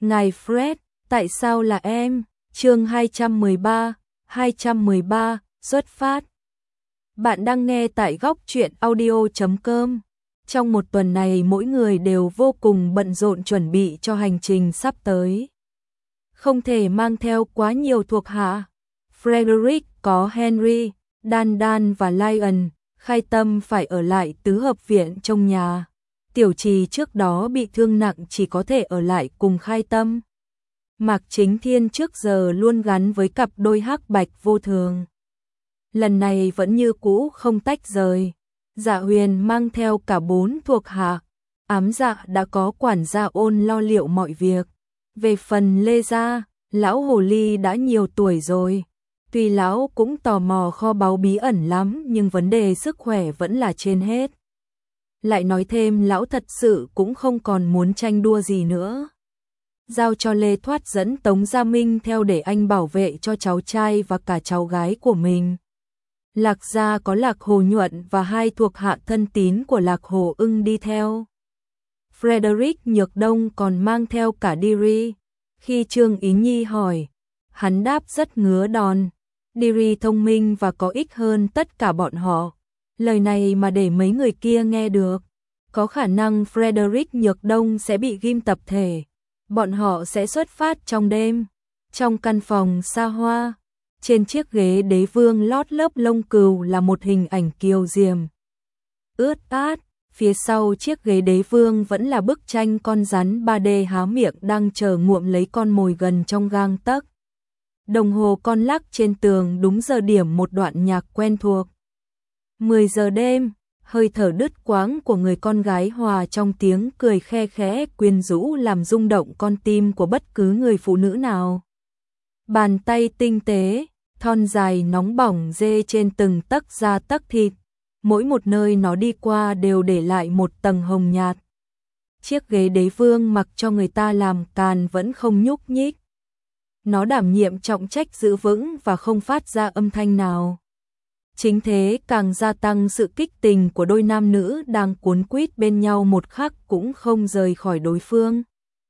Ngài Fred, tại sao là em? Chương 213, xuất phát. Bạn đang nghe tại góc truyện audio.com. Trong một tuần này mỗi người đều vô cùng bận rộn chuẩn bị cho hành trình sắp tới. Không thể mang theo quá nhiều thuộc hạ. Frederick có Henry, Dan và Lion, Khai Tâm phải ở lại tứ hợp viện trong nhà. Tiểu Trì trước đó bị thương nặng chỉ có thể ở lại cùng Khai Tâm. Mạc Chính Thiên trước giờ luôn gắn với cặp đôi hắc bạch vô thường. Lần này vẫn như cũ không tách rời. Dạ Huyền mang theo cả 4 thuộc hạ. Ám Dạ đã có quản gia Ôn lo liệu mọi việc. Về phần Lê Gia, lão hồ ly đã nhiều tuổi rồi. Tuy lão cũng tò mò kho báu bí ẩn lắm nhưng vấn đề sức khỏe vẫn là trên hết. Lại nói thêm lão thật sự cũng không còn muốn tranh đua gì nữa. Giao cho Lê Thoát dẫn Tống Gia Minh theo để anh bảo vệ cho cháu trai và cả cháu gái của mình. Lạc Gia có Lạc Hồ Nhuận và 2 thuộc hạ thân tín của Lạc Hồ Ưng đi theo. Frederick Nhược Đông còn mang theo cả Diri. Khi Trương Ý Nhi hỏi, hắn đáp rất ngứa đòn. Diri thông minh và có ích hơn tất cả bọn họ. Lời này mà để mấy người kia nghe được, có khả năng Frederick Nhược Đông sẽ bị ghim tập thể. Bọn họ sẽ xuất phát trong đêm. Trong căn phòng xa hoa, trên chiếc ghế đế vương lót lớp lông cừu là một hình ảnh kiều diễm ướt át. Phía sau chiếc ghế đế vương vẫn là bức tranh con rắn 3D há miệng đang chờ ngụm lấy con mồi gần trong gang tấc. Đồng hồ con lắc trên tường đúng giờ điểm một đoạn nhạc quen thuộc. 10 giờ đêm, hơi thở đứt quãng của người con gái hòa trong tiếng cười khe khẽ quyến rũ làm rung động con tim của bất cứ người phụ nữ nào. Bàn tay tinh tế, thon dài nóng bỏng dê trên từng tấc da tấc thịt, mỗi một nơi nó đi qua đều để lại một tầng hồng nhạt. Chiếc ghế đế vương mặc cho người ta làm càn vẫn không nhúc nhích. Nó đảm nhiệm trọng trách giữ vững và không phát ra âm thanh nào. Chính thế càng gia tăng sự kích tình của đôi nam nữ đang cuốn quýt bên nhau một khắc cũng không rời khỏi đối phương.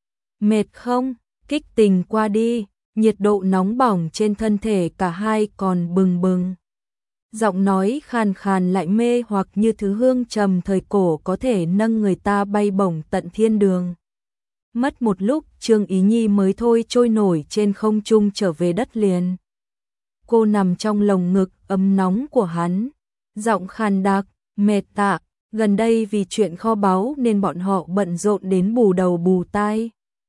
Mệt không? Kích tình qua đi, nhiệt độ nóng bỏng trên thân thể cả hai còn bừng bừng. Giọng nói khàn khàn lại mê hoặc như thứ hương trầm thời cổ có thể nâng người ta bay bổng tận thiên đường. Mất một lúc Trương Ý Nhi mới thôi trôi nổi trên không trung trở về đất liền. Cô nằm trong lồng ngực ấm nóng của hắn, giọng khàn đặc, mệt tạ, gần đây vì chuyện kho báu nên bọn họ bận rộn đến bù đầu bù tai.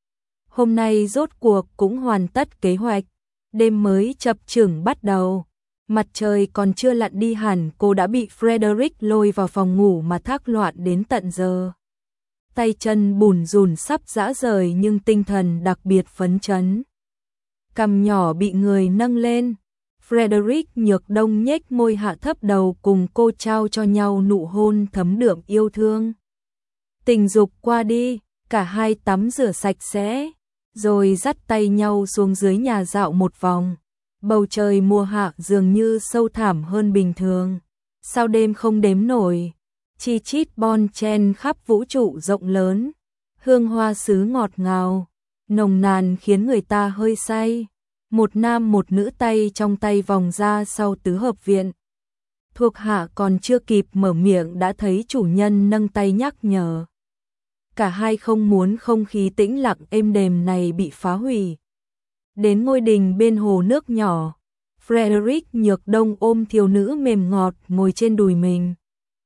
Hôm nay rốt cuộc cũng hoàn tất kế hoạch, đêm mới chập chững bắt đầu. Mặt trời còn chưa lặn đi hẳn cô đã bị Frederick lôi vào phòng ngủ mà thác loạn đến tận giờ. Tay chân bủn rủn sắp rã rời nhưng tinh thần đặc biệt phấn chấn. Cằm nhỏ bị người nâng lên. Frederick Nhược Đông nhếch môi hạ thấp đầu cùng cô trao cho nhau nụ hôn thấm đượm yêu thương. Tình dục qua đi, cả hai tắm rửa sạch sẽ, rồi dắt tay nhau xuống dưới nhà dạo một vòng. Bầu trời mùa hạ dường như sâu thẳm hơn bình thường. Sao đêm không đếm nổi, chi chít bon chen khắp vũ trụ rộng lớn. Hương hoa sứ ngọt ngào, nồng nàn khiến người ta hơi say. Một nam một nữ tay trong tay vòng ra sau tứ hợp viện. Thuộc hạ còn chưa kịp mở miệng đã thấy chủ nhân nâng tay nhắc nhở. Cả hai không muốn không khí tĩnh lặng êm đềm này bị phá hủy. Đến ngôi đình bên hồ nước nhỏ, Frederick Nhược Đông ôm thiếu nữ mềm ngọt ngồi trên đùi mình.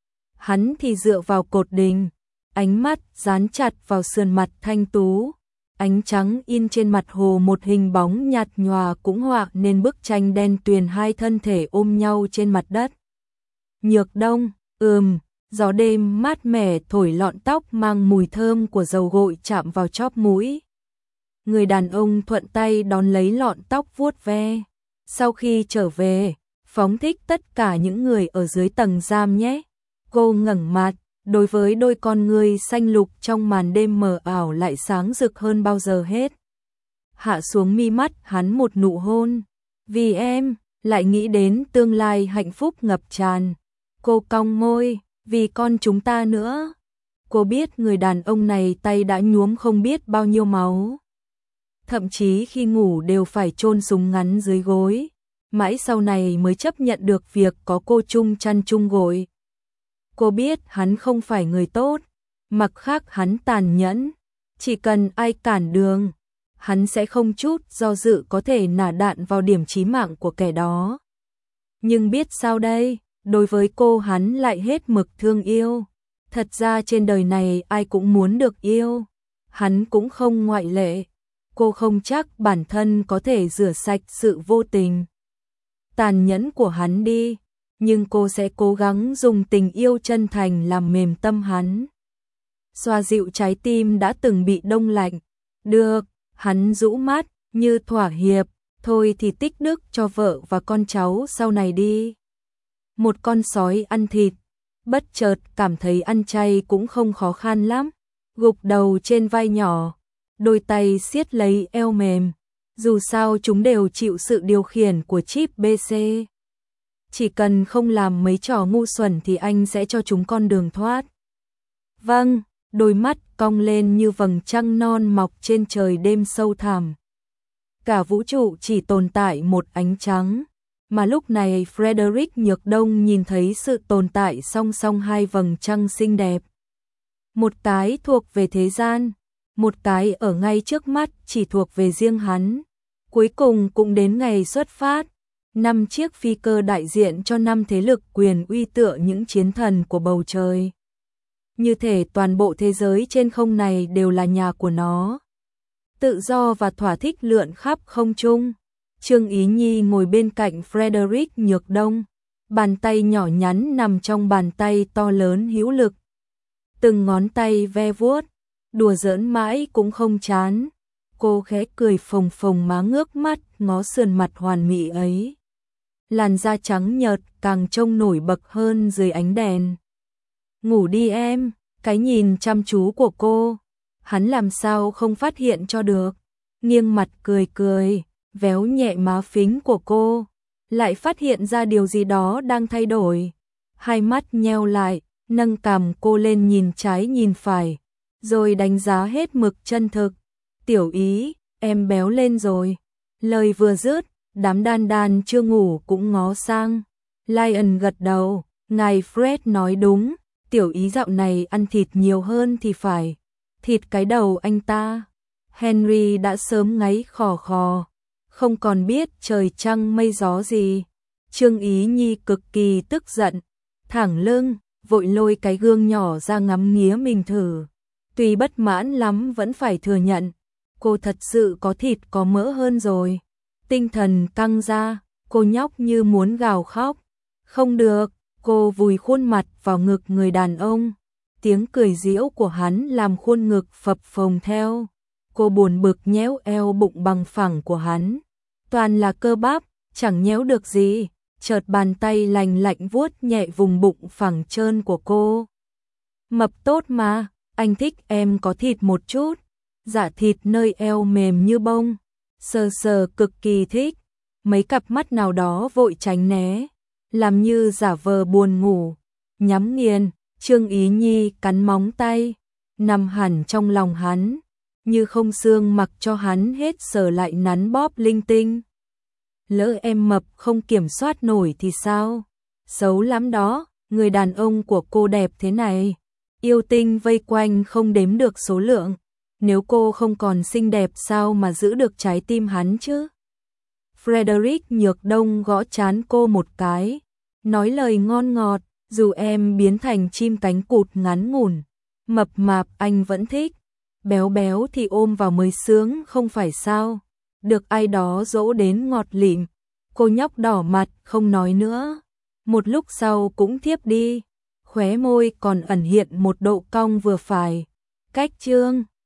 Hắn thì dựa vào cột đình, ánh mắt dán chặt vào sườn mặt thanh tú. Ánh trắng in trên mặt hồ một hình bóng nhạt nhòa cũng họa nên bức tranh đen tuyền hai thân thể ôm nhau trên mặt đất. Nhược Đông, gió đêm mát mẻ thổi lọn tóc mang mùi thơm của dầu gội chạm vào chóp mũi. Người đàn ông thuận tay đón lấy lọn tóc vuốt ve. Sau khi trở về, phóng thích tất cả những người ở dưới tầng giam nhé. Cô ngẩng mặt. Đối với đôi con ngươi xanh lục trong màn đêm mờ ảo lại sáng rực hơn bao giờ hết. Hạ xuống mi mắt hắn một nụ hôn. Vì em, lại nghĩ đến tương lai hạnh phúc ngập tràn. Cô cong môi, vì con chúng ta nữa. Cô biết người đàn ông này tay đã nhuốm không biết bao nhiêu máu. thậm chí khi ngủ đều phải chôn súng ngắn dưới gối, mãi sau này mới chấp nhận được việc có cô chung chăn chung gội. Cô biết hắn không phải người tốt, mặt khác hắn tàn nhẫn, chỉ cần ai cản đường, hắn sẽ không chút do dự có thể nả đạn vào điểm chí mạng của kẻ đó. Nhưng biết sao đây, đối với cô hắn lại hết mực thương yêu. Thật ra trên đời này ai cũng muốn được yêu, hắn cũng không ngoại lệ. Cô không chắc bản thân có thể rửa sạch sự vô tình, tàn nhẫn của hắn đi, nhưng cô sẽ cố gắng dùng tình yêu chân thành làm mềm tâm hắn, xoa dịu trái tim đã từng bị đông lạnh. Được, hắn rũ mắt, như thỏa hiệp, thôi thì tích đức cho vợ và con cháu sau này đi. Một con sói ăn thịt, bất chợt cảm thấy ăn chay cũng không khó khăn lắm, gục đầu trên vai nhỏ, đôi tay siết lấy eo mềm, dù sao chúng đều chịu sự điều khiển của chip BC. Chỉ cần không làm mấy trò ngu xuẩn thì anh sẽ cho chúng con đường thoát. Vâng, đôi mắt cong lên như vầng trăng non mọc trên trời đêm sâu thẳm. Cả vũ trụ chỉ tồn tại một ánh trắng, mà lúc này Frederick Nhược Đông nhìn thấy sự tồn tại song song hai vầng trăng xinh đẹp. Một cái thuộc về thế gian, một cái ở ngay trước mắt chỉ thuộc về riêng hắn. Cuối cùng cũng đến ngày xuất phát, 5 chiếc phi cơ đại diện cho 5 thế lực quyền uy tựa những chiến thần của bầu trời. Như thể toàn bộ thế giới trên không này đều là nhà của nó. Tự do và thỏa thích lượn khắp không trung. Trương Ý Nhi ngồi bên cạnh Frederick Nhược Đông, bàn tay nhỏ nhắn nằm trong bàn tay to lớn hữu lực. Từng ngón tay ve vuốt, đùa giỡn mãi cũng không chán. Cô khẽ cười phồng phồng má ngước mắt ngó sườn mặt hoàn mỹ ấy. Làn da trắng nhợt càng trông nổi bật hơn dưới ánh đèn. Ngủ đi em, cái nhìn chăm chú của cô, hắn làm sao không phát hiện cho được. Nghiêng mặt cười cười, véo nhẹ má phính của cô, lại phát hiện ra điều gì đó đang thay đổi. Hai mắt nheo lại, nâng cằm cô lên nhìn trái nhìn phải, rồi đánh giá hết mực chân thực. Tiểu Ý, em béo lên rồi. Lời vừa dứt, đám đan đan chưa ngủ cũng ngó sang. Lion gật đầu, ngài Fred nói đúng, Tiểu Ý dạo này ăn thịt nhiều hơn thì phải. Thịt cái đầu anh ta. Henry đã sớm ngáy khò khò, không còn biết trời trăng mây gió gì. Trương Ý Nhi cực kỳ tức giận, thẳng lưng, vội lôi cái gương nhỏ ra ngắm nghía mình thử. Tuy bất mãn lắm vẫn phải thừa nhận, cô thật sự có thịt có mỡ hơn rồi. Tinh thần căng ra, cô nhóc như muốn gào khóc. Không được, cô vùi khuôn mặt vào ngực người đàn ông. Tiếng cười giễu của hắn làm khuôn ngực phập phồng theo. Cô buồn bực nhéo eo bụng bằng phẳng của hắn. Toàn là cơ bắp, chẳng nhéo được gì. Chợt bàn tay lành lạnh vuốt nhẹ vùng bụng phẳng trơn của cô. Mập tốt mà, anh thích em có thịt một chút. Dạ thịt nơi eo mềm như bông. Sờ sờ cực kỳ thích. Mấy cặp mắt nào đó vội tránh né, làm như giả vờ buồn ngủ. Nhắm nghiền, Trương Ý Nhi cắn móng tay, nằm hẳn trong lòng hắn, như không xương mặc cho hắn hết sờ lại nắn bóp linh tinh. Lỡ em mập không kiểm soát nổi thì sao? Xấu lắm đó, người đàn ông của cô đẹp thế này. Yêu tinh vây quanh không đếm được số lượng. Nếu cô không còn xinh đẹp sao mà giữ được trái tim hắn chứ? Frederick Nhược Đông gõ trán cô một cái, nói lời ngon ngọt, dù em biến thành chim cánh cụt ngắn ngủn, mập mạp anh vẫn thích, béo béo thì ôm vào mới sướng không phải sao? Được ai đó dỗ đến ngọt lịm, cô nhóc đỏ mặt không nói nữa, một lúc sau cũng thiếp đi, khóe môi còn ẩn hiện một độ cong vừa phải. Cách Trương